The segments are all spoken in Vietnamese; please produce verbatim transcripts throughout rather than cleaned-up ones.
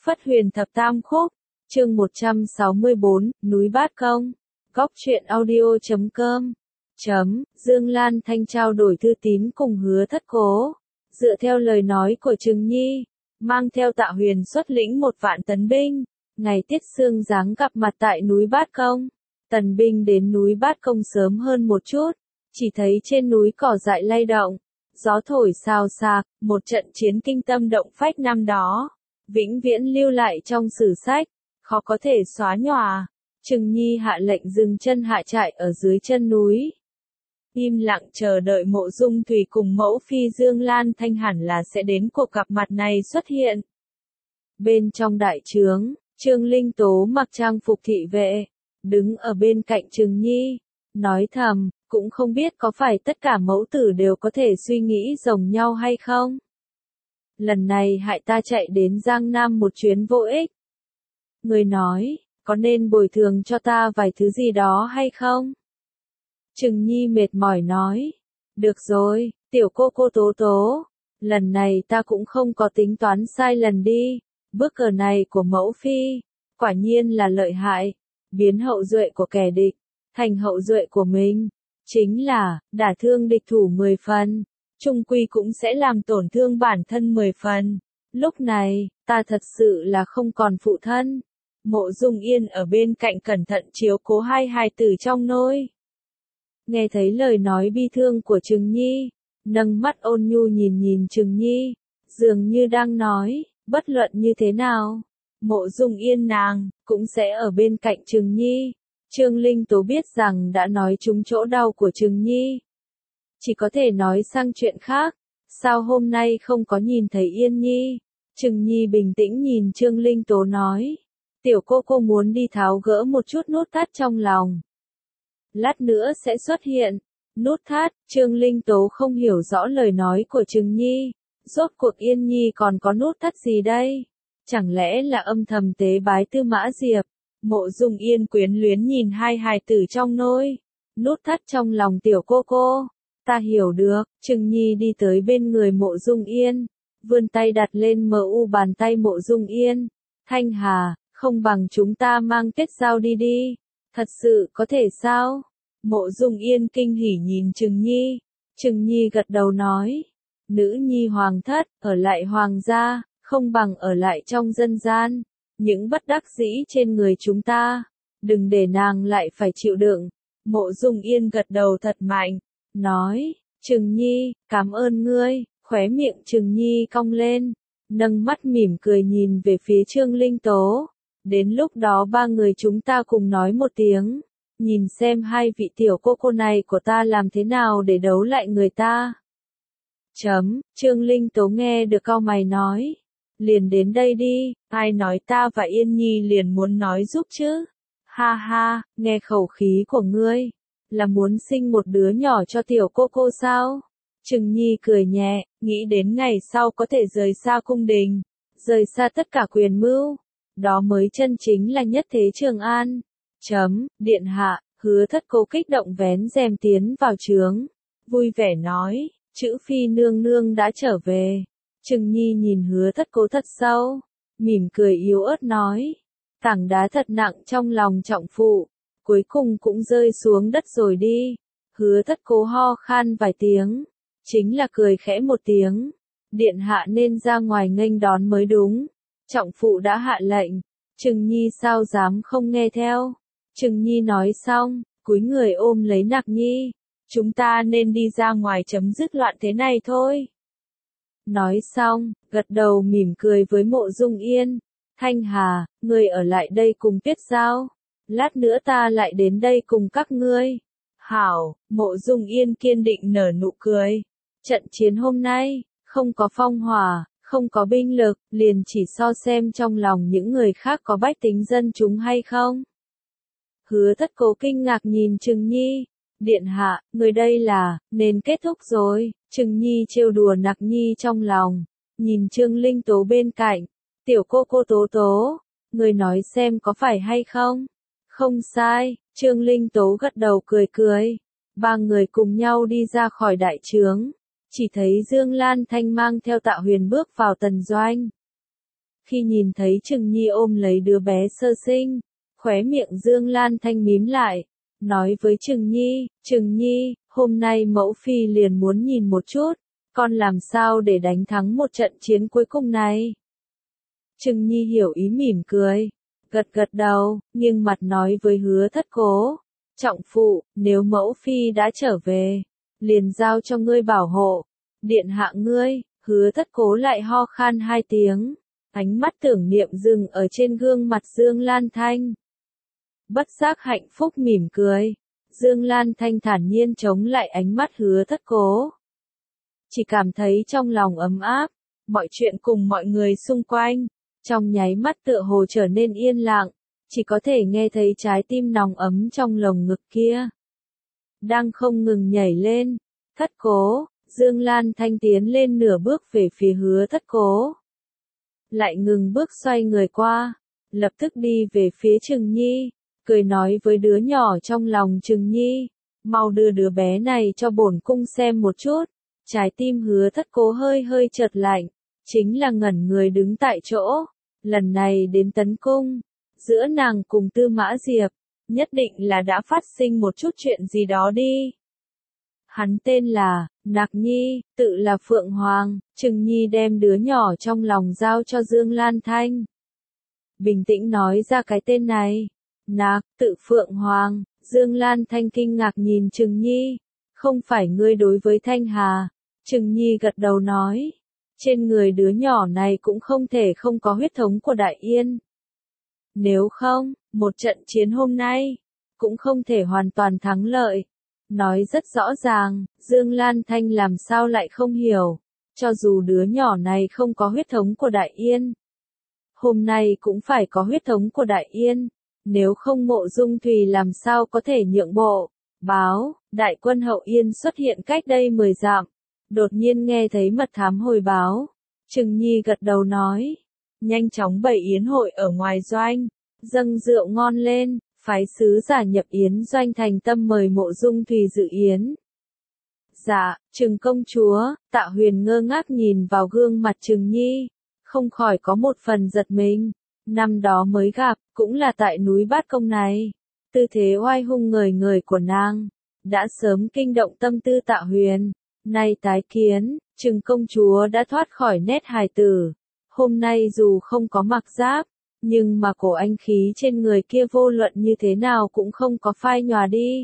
Phất Huyền Thập Tam Khúc, chương một trăm sáu mươi bốn, núi Bát Công. Góc truyện audio chấm com. Chấm, Dương Lan Thanh trao đổi thư tín cùng Hứa Thất Cố. Dựa theo lời nói của Trừng Nhi, mang theo Tạ Huyền xuất lĩnh một vạn tấn binh, ngày Tiết Sương Giáng gặp mặt tại núi Bát Công. Tần binh đến núi Bát Công sớm hơn một chút, chỉ thấy trên núi cỏ dại lay động, gió thổi xào xạc, một trận chiến kinh tâm động phách năm đó, vĩnh viễn lưu lại trong sử sách, khó có thể xóa nhòa. Trừng Nhi hạ lệnh dừng chân hạ trại ở dưới chân núi. Im lặng chờ đợi Mộ Dung Thùy cùng mẫu phi Dương Lan Thanh hẳn là sẽ đến cuộc gặp mặt này xuất hiện. Bên trong đại trướng, Trương Linh Tố mặc trang phục thị vệ, đứng ở bên cạnh Trừng Nhi, nói thầm, cũng không biết có phải tất cả mẫu tử đều có thể suy nghĩ giống nhau hay không. Lần này hại ta chạy đến Giang Nam một chuyến vô ích. Người nói, có nên bồi thường cho ta vài thứ gì đó hay không? Trừng Nhi mệt mỏi nói, được rồi, tiểu cô cô Tố Tố, lần này ta cũng không có tính toán sai lần đi, bước cờ này của mẫu phi, quả nhiên là lợi hại, biến hậu duệ của kẻ địch, thành hậu duệ của mình, chính là, đả thương địch thủ mười phần, chung quy cũng sẽ làm tổn thương bản thân mười phần, lúc này, ta thật sự là không còn phụ thân. Mộ Dung Yên ở bên cạnh cẩn thận chiếu cố hai hài tử trong nôi. Nghe thấy lời nói bi thương của Trừng Nhi, nâng mắt ôn nhu nhìn nhìn Trừng Nhi, dường như đang nói, bất luận như thế nào, Mộ Dung Yên nàng, cũng sẽ ở bên cạnh Trừng Nhi. Trương Linh Tố biết rằng đã nói trúng chỗ đau của Trừng Nhi. Chỉ có thể nói sang chuyện khác, sao hôm nay không có nhìn thấy Yên Nhi? Trừng Nhi bình tĩnh nhìn Trương Linh Tố nói, tiểu cô cô muốn đi tháo gỡ một chút nút thắt trong lòng. Lát nữa sẽ xuất hiện. Nút thắt, Trương Linh Tố không hiểu rõ lời nói của Trừng Nhi. Rốt cuộc Yên Nhi còn có nút thắt gì đây? Chẳng lẽ là âm thầm tế bái Tư Mã Diệp? Mộ Dung Yên quyến luyến nhìn hai hài tử trong nôi. Nút thắt trong lòng tiểu cô cô. Ta hiểu được. Trừng Nhi đi tới bên người Mộ Dung Yên, vươn tay đặt lên mờ u bàn tay Mộ Dung Yên. Thanh Hà, không bằng chúng ta mang kết giao đi đi. Thật sự có thể sao? Mộ Dung Yên kinh hỉ nhìn Trừng Nhi. Trừng Nhi gật đầu nói, nữ nhi hoàng thất, ở lại hoàng gia, không bằng ở lại trong dân gian. Những bất đắc dĩ trên người chúng ta, đừng để nàng lại phải chịu đựng. Mộ Dung Yên gật đầu thật mạnh, nói, Trừng Nhi, cảm ơn ngươi. Khóe miệng Trừng Nhi cong lên, nâng mắt mỉm cười nhìn về phía Trương Linh Tố. Đến lúc đó ba người chúng ta cùng nói một tiếng, nhìn xem hai vị tiểu cô cô này của ta làm thế nào để đấu lại người ta. Chấm, Trương Linh Tố nghe được cau mày nói, liền đến đây đi, ai nói ta và Yên Nhi liền muốn nói giúp chứ? Ha ha, nghe khẩu khí của ngươi, là muốn sinh một đứa nhỏ cho tiểu cô cô sao? Trừng Nhi cười nhẹ, nghĩ đến ngày sau có thể rời xa cung đình, rời xa tất cả quyền mưu. Đó mới chân chính là nhất thế Trường An. Chấm, điện hạ, Hứa Thất Cố kích động vén rèm tiến vào trướng, vui vẻ nói, chữ phi nương nương đã trở về. Trừng Nhi nhìn Hứa Thất Cố thật sâu, mỉm cười yếu ớt nói, tảng đá thật nặng trong lòng trọng phụ, cuối cùng cũng rơi xuống đất rồi đi. Hứa Thất Cố ho khan vài tiếng, chính là cười khẽ một tiếng, điện hạ nên ra ngoài nghênh đón mới đúng. Trọng phụ đã hạ lệnh, Trừng Nhi sao dám không nghe theo. Trừng Nhi nói xong, cúi người ôm lấy Nặc Nhi, chúng ta nên đi ra ngoài chấm dứt loạn thế này thôi. Nói xong, gật đầu mỉm cười với Mộ Dung Yên, Thanh Hà, ngươi ở lại đây cùng kết giao, lát nữa ta lại đến đây cùng các ngươi. Hảo, Mộ Dung Yên kiên định nở nụ cười. Trận chiến hôm nay, không có phong hỏa, không có binh lực, liền chỉ so xem trong lòng những người khác có bách tính dân chúng hay không. Hứa Thất Cố kinh ngạc nhìn Trừng Nhi, điện hạ, người đây là, nên kết thúc rồi. Trừng Nhi trêu đùa Nặc Nhi trong lòng, nhìn Trương Linh Tố bên cạnh, tiểu cô cô Tố Tố, người nói xem có phải hay không? Không sai, Trương Linh Tố gật đầu cười cười, ba người cùng nhau đi ra khỏi đại trướng. Chỉ thấy Dương Lan Thanh mang theo Tạ Huyền bước vào tần doanh. Khi nhìn thấy Trừng Nhi ôm lấy đứa bé sơ sinh, khóe miệng Dương Lan Thanh mím lại, nói với Trừng Nhi, Trừng Nhi, hôm nay mẫu phi liền muốn nhìn một chút, con làm sao để đánh thắng một trận chiến cuối cùng này. Trừng Nhi hiểu ý mỉm cười, gật gật đầu, nghiêng mặt nói với Hứa Thất Cố, trọng phụ, nếu mẫu phi đã trở về, liền giao cho ngươi bảo hộ, điện hạ ngươi. Hứa Thất Cố lại ho khan hai tiếng, ánh mắt tưởng niệm dừng ở trên gương mặt Dương Lan Thanh. Bất giác hạnh phúc mỉm cười, Dương Lan Thanh thản nhiên chống lại ánh mắt Hứa Thất Cố. Chỉ cảm thấy trong lòng ấm áp, mọi chuyện cùng mọi người xung quanh, trong nháy mắt tựa hồ trở nên yên lặng, chỉ có thể nghe thấy trái tim nóng ấm trong lồng ngực kia đang không ngừng nhảy lên. Thất Cố, Dương Lan Thanh tiến lên nửa bước về phía Hứa Thất Cố. Lại ngừng bước xoay người qua, lập tức đi về phía Trừng Nhi, cười nói với đứa nhỏ trong lòng Trừng Nhi, mau đưa đứa bé này cho bổn cung xem một chút. Trái tim Hứa Thất Cố hơi hơi chợt lạnh, chính là ngẩn người đứng tại chỗ, lần này đến tấn cung, giữa nàng cùng Tư Mã Diệp, nhất định là đã phát sinh một chút chuyện gì đó đi. Hắn tên là Nạc Nhi, tự là Phượng Hoàng. Trừng Nhi đem đứa nhỏ trong lòng giao cho Dương Lan Thanh. Bình tĩnh nói ra cái tên này. Nạc, tự Phượng Hoàng. Dương Lan Thanh kinh ngạc nhìn Trừng Nhi. Không phải ngươi đối với Thanh Hà. Trừng Nhi gật đầu nói. Trên người đứa nhỏ này cũng không thể không có huyết thống của Đại Yên. Nếu không, một trận chiến hôm nay, cũng không thể hoàn toàn thắng lợi. Nói rất rõ ràng, Dương Lan Thanh làm sao lại không hiểu, cho dù đứa nhỏ này không có huyết thống của Đại Yên. Hôm nay cũng phải có huyết thống của Đại Yên, nếu không Mộ Dung Thùy làm sao có thể nhượng bộ. Báo, đại quân Hậu Yên xuất hiện cách đây mười dặm, đột nhiên nghe thấy mật thám hồi báo. Trừng Nhi gật đầu nói, nhanh chóng bày yến hội ở ngoài doanh, dâng rượu ngon lên. Phái sứ giả nhập yến doanh thành tâm mời Mộ Dung Thùy dự yến. Dạ, Trừng công chúa. Tạ Huyền ngơ ngác nhìn vào gương mặt Trừng Nhi, không khỏi có một phần giật mình. Năm đó mới gặp, cũng là tại núi Bát Công này. Tư thế oai hung ngời ngời của nàng, đã sớm kinh động tâm tư Tạ Huyền. Nay tái kiến, Trừng công chúa đã thoát khỏi nét hài tử. Hôm nay dù không có mặc giáp, nhưng mà cổ anh khí trên người kia vô luận như thế nào cũng không có phai nhòa đi.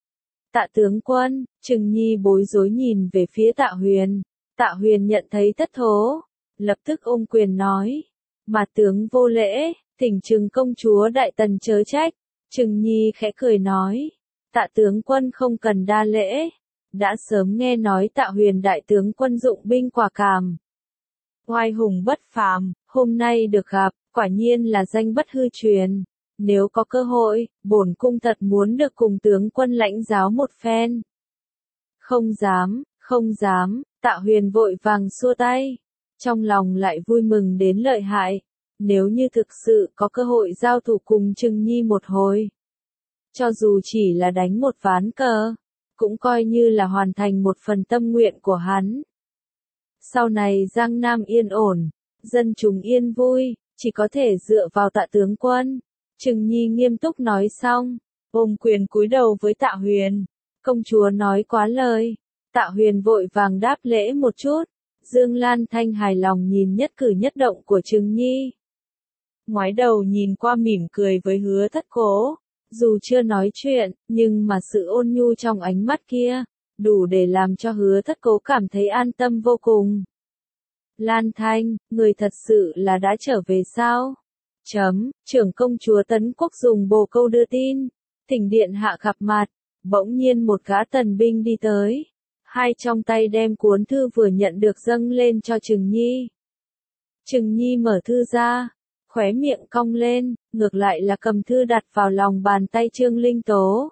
Tạ tướng quân. Trừng Nhi bối rối nhìn về phía Tạ Huyền. Tạ Huyền nhận thấy thất thố, lập tức ôm quyền nói, mà tướng vô lễ, thỉnh Trừng công chúa đại tần chớ trách. Trừng Nhi khẽ cười nói, Tạ tướng quân không cần đa lễ, đã sớm nghe nói Tạ Huyền đại tướng quân dụng binh quả cảm, oai hùng bất phàm, hôm nay được gặp, quả nhiên là danh bất hư truyền. Nếu có cơ hội, bổn cung thật muốn được cùng tướng quân lãnh giáo một phen. Không dám, không dám. Tạ Huyền vội vàng xua tay, trong lòng lại vui mừng đến lợi hại. Nếu như thực sự có cơ hội giao thủ cùng Trừng Nhi một hồi, cho dù chỉ là đánh một ván cờ, cũng coi như là hoàn thành một phần tâm nguyện của hắn. Sau này Giang Nam yên ổn, dân chúng yên vui, chỉ có thể dựa vào Tạ tướng quân. Trừng Nhi nghiêm túc nói xong, ôm quyền cúi đầu với Tạ Huyền. Công chúa nói quá lời. Tạ Huyền vội vàng đáp lễ một chút. Dương Lan Thanh hài lòng nhìn nhất cử nhất động của Trừng Nhi. Ngoái đầu nhìn qua mỉm cười với Hứa Thất Cố. Dù chưa nói chuyện, nhưng mà sự ôn nhu trong ánh mắt kia, đủ để làm cho Hứa Thất Cố cảm thấy an tâm vô cùng. Lan Thanh, người thật sự là đã trở về sao? Chấm, trưởng công chúa Tấn Quốc dùng bồ câu đưa tin, thỉnh điện hạ gặp mặt. Bỗng nhiên một gã tần binh đi tới, hai trong tay đem cuốn thư vừa nhận được dâng lên cho Trừng Nhi. Trừng Nhi mở thư ra, khóe miệng cong lên, ngược lại là cầm thư đặt vào lòng bàn tay Trương Linh Tố.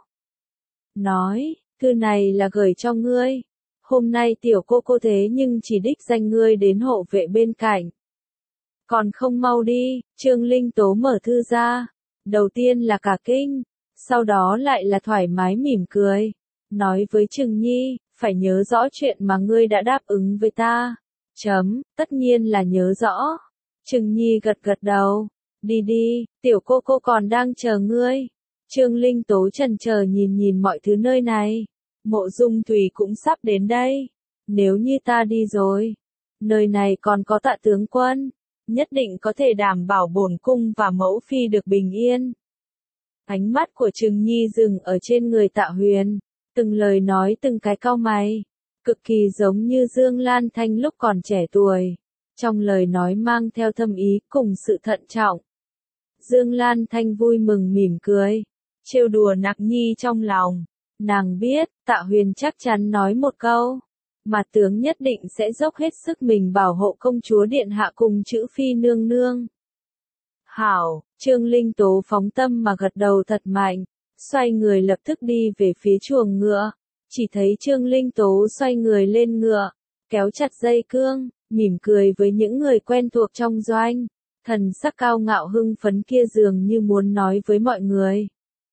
Nói, thư này là gửi cho ngươi. Hôm nay tiểu cô cô thế nhưng chỉ đích danh ngươi đến hộ vệ bên cạnh. Còn không mau đi. Trương Linh Tố mở thư ra, đầu tiên là cả kinh, sau đó lại là thoải mái mỉm cười, nói với Trừng Nhi, phải nhớ rõ chuyện mà ngươi đã đáp ứng với ta. Chấm, tất nhiên là nhớ rõ. Trừng Nhi gật gật đầu. Đi đi, tiểu cô cô còn đang chờ ngươi. Trương Linh Tố chần chờ nhìn nhìn mọi thứ nơi này. Mộ Dung Thùy cũng sắp đến đây. Nếu như ta đi rồi, nơi này còn có Tạ tướng quân, nhất định có thể đảm bảo bổn cung và mẫu phi được bình yên. Ánh mắt của Trừng Nhi dừng ở trên người Tạ Huyền, từng lời nói từng cái cau mày, cực kỳ giống như Dương Lan Thanh lúc còn trẻ tuổi. Trong lời nói mang theo thâm ý cùng sự thận trọng. Dương Lan Thanh vui mừng mỉm cười, trêu đùa Nặc Nhi trong lòng. Nàng biết, Tạ Huyền chắc chắn nói một câu, mà tướng nhất định sẽ dốc hết sức mình bảo hộ công chúa điện hạ cùng chữ phi nương nương. Hảo, Trương Linh Tố phóng tâm mà gật đầu thật mạnh, xoay người lập tức đi về phía chuồng ngựa. Chỉ thấy Trương Linh Tố xoay người lên ngựa, kéo chặt dây cương, mỉm cười với những người quen thuộc trong doanh. Thần sắc cao ngạo hưng phấn kia dường như muốn nói với mọi người.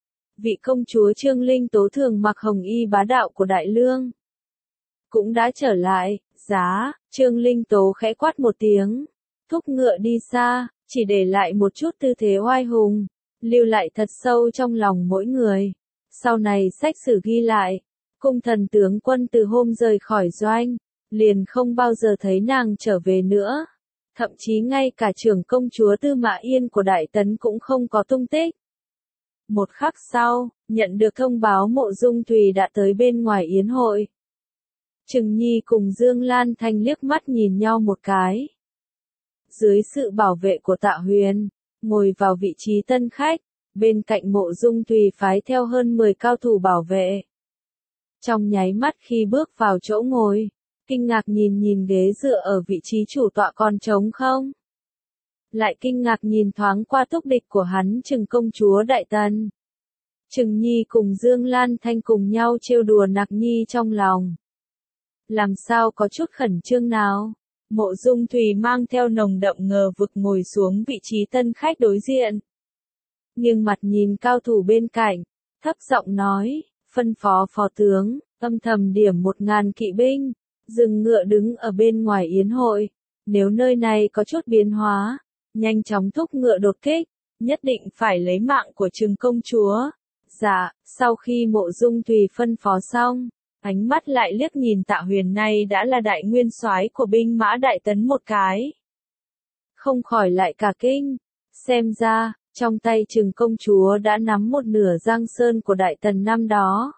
Vị công chúa Trương Linh Tố thường mặc hồng y bá đạo của Đại Lương cũng đã trở lại. Giá, Trương Linh Tố khẽ quát một tiếng, thúc ngựa đi xa, chỉ để lại một chút tư thế oai hùng, lưu lại thật sâu trong lòng mỗi người. Sau này sách sử ghi lại, cung thần tướng quân từ hôm rời khỏi doanh, liền không bao giờ thấy nàng trở về nữa. Thậm chí ngay cả trưởng công chúa Tư Mã Yên của Đại Tấn cũng không có tung tích. Một khắc sau, nhận được thông báo Mộ Dung Thùy đã tới bên ngoài yến hội. Trừng Nhi cùng Dương Lan Thanh liếc mắt nhìn nhau một cái. Dưới sự bảo vệ của Tạ Huyền, ngồi vào vị trí tân khách, bên cạnh Mộ Dung Thùy phái theo hơn mười cao thủ bảo vệ. Trong nháy mắt khi bước vào chỗ ngồi, kinh ngạc nhìn nhìn ghế dựa ở vị trí chủ tọa còn trống không. Lại kinh ngạc nhìn thoáng qua túc địch của hắn Trừng công chúa Đại Tần. Trừng Nhi cùng Dương Lan Thanh cùng nhau trêu đùa Nặc Nhi trong lòng. Làm sao có chút khẩn trương nào? Mộ Dung Thùy mang theo nồng đậm ngờ vực ngồi xuống vị trí tân khách đối diện. Nhưng mặt nhìn cao thủ bên cạnh, thấp giọng nói, phân phó phó tướng, âm thầm điểm một ngàn kỵ binh, dừng ngựa đứng ở bên ngoài yến hội. Nếu nơi này có chút biến hóa, nhanh chóng thúc ngựa đột kích, nhất định phải lấy mạng của Trừng công chúa. Dạ, sau khi Mộ Dung Thùy phân phó xong, ánh mắt lại liếc nhìn Tạ Huyền này đã là đại nguyên soái của binh mã Đại Tấn một cái. Không khỏi lại cả kinh, xem ra, trong tay Trừng công chúa đã nắm một nửa Giang Sơn của Đại Tần năm đó.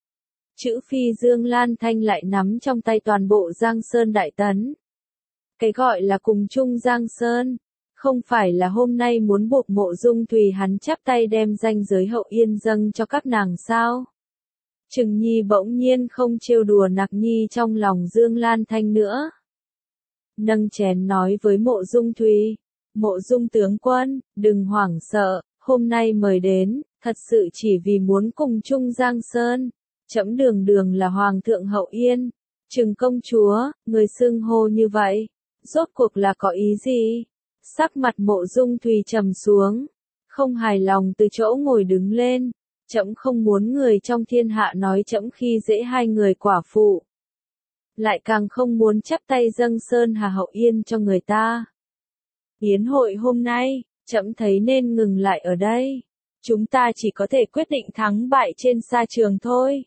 Chữ phi Dương Lan Thanh lại nắm trong tay toàn bộ Giang Sơn Đại Tấn. Cái gọi là cùng chung Giang Sơn, không phải là hôm nay muốn buộc Mộ Dung Thùy hắn chắp tay đem danh giới Hậu Yên dâng cho các nàng sao? Trừng Nhi bỗng nhiên không trêu đùa Nặc Nhi trong lòng Dương Lan Thanh nữa. Nâng chén nói với Mộ Dung Thùy, Mộ Dung tướng quân, đừng hoảng sợ, hôm nay mời đến, thật sự chỉ vì muốn cùng chung Giang Sơn. Trẫm đường đường là Hoàng thượng Hậu Yên, Trừng công chúa, người xưng hô như vậy, rốt cuộc là có ý gì? Sắc mặt Mộ Dung Thùy trầm xuống, không hài lòng từ chỗ ngồi đứng lên. Trẫm không muốn người trong thiên hạ nói trẫm khi dễ hai người quả phụ. Lại càng không muốn chắp tay dâng Sơn Hà Hậu Yên cho người ta. Yến hội hôm nay, trẫm thấy nên ngừng lại ở đây. Chúng ta chỉ có thể quyết định thắng bại trên sa trường thôi.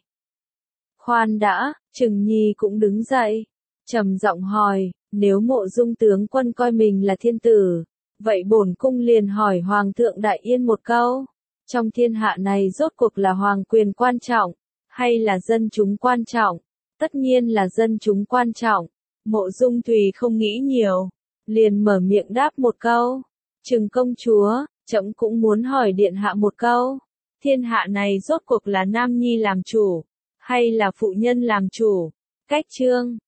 Khoan đã, Trừng Nhi cũng đứng dậy, trầm giọng hỏi, nếu Mộ Dung tướng quân coi mình là thiên tử, vậy bổn cung liền hỏi Hoàng thượng Đại Yên một câu. Trong thiên hạ này rốt cuộc là hoàng quyền quan trọng, hay là dân chúng quan trọng? Tất nhiên là dân chúng quan trọng. Mộ Dung Thùy không nghĩ nhiều, liền mở miệng đáp một câu. Trừng công chúa, trẫm cũng muốn hỏi điện hạ một câu. Thiên hạ này rốt cuộc là nam nhi làm chủ, hay là phụ nhân làm chủ? Cách chương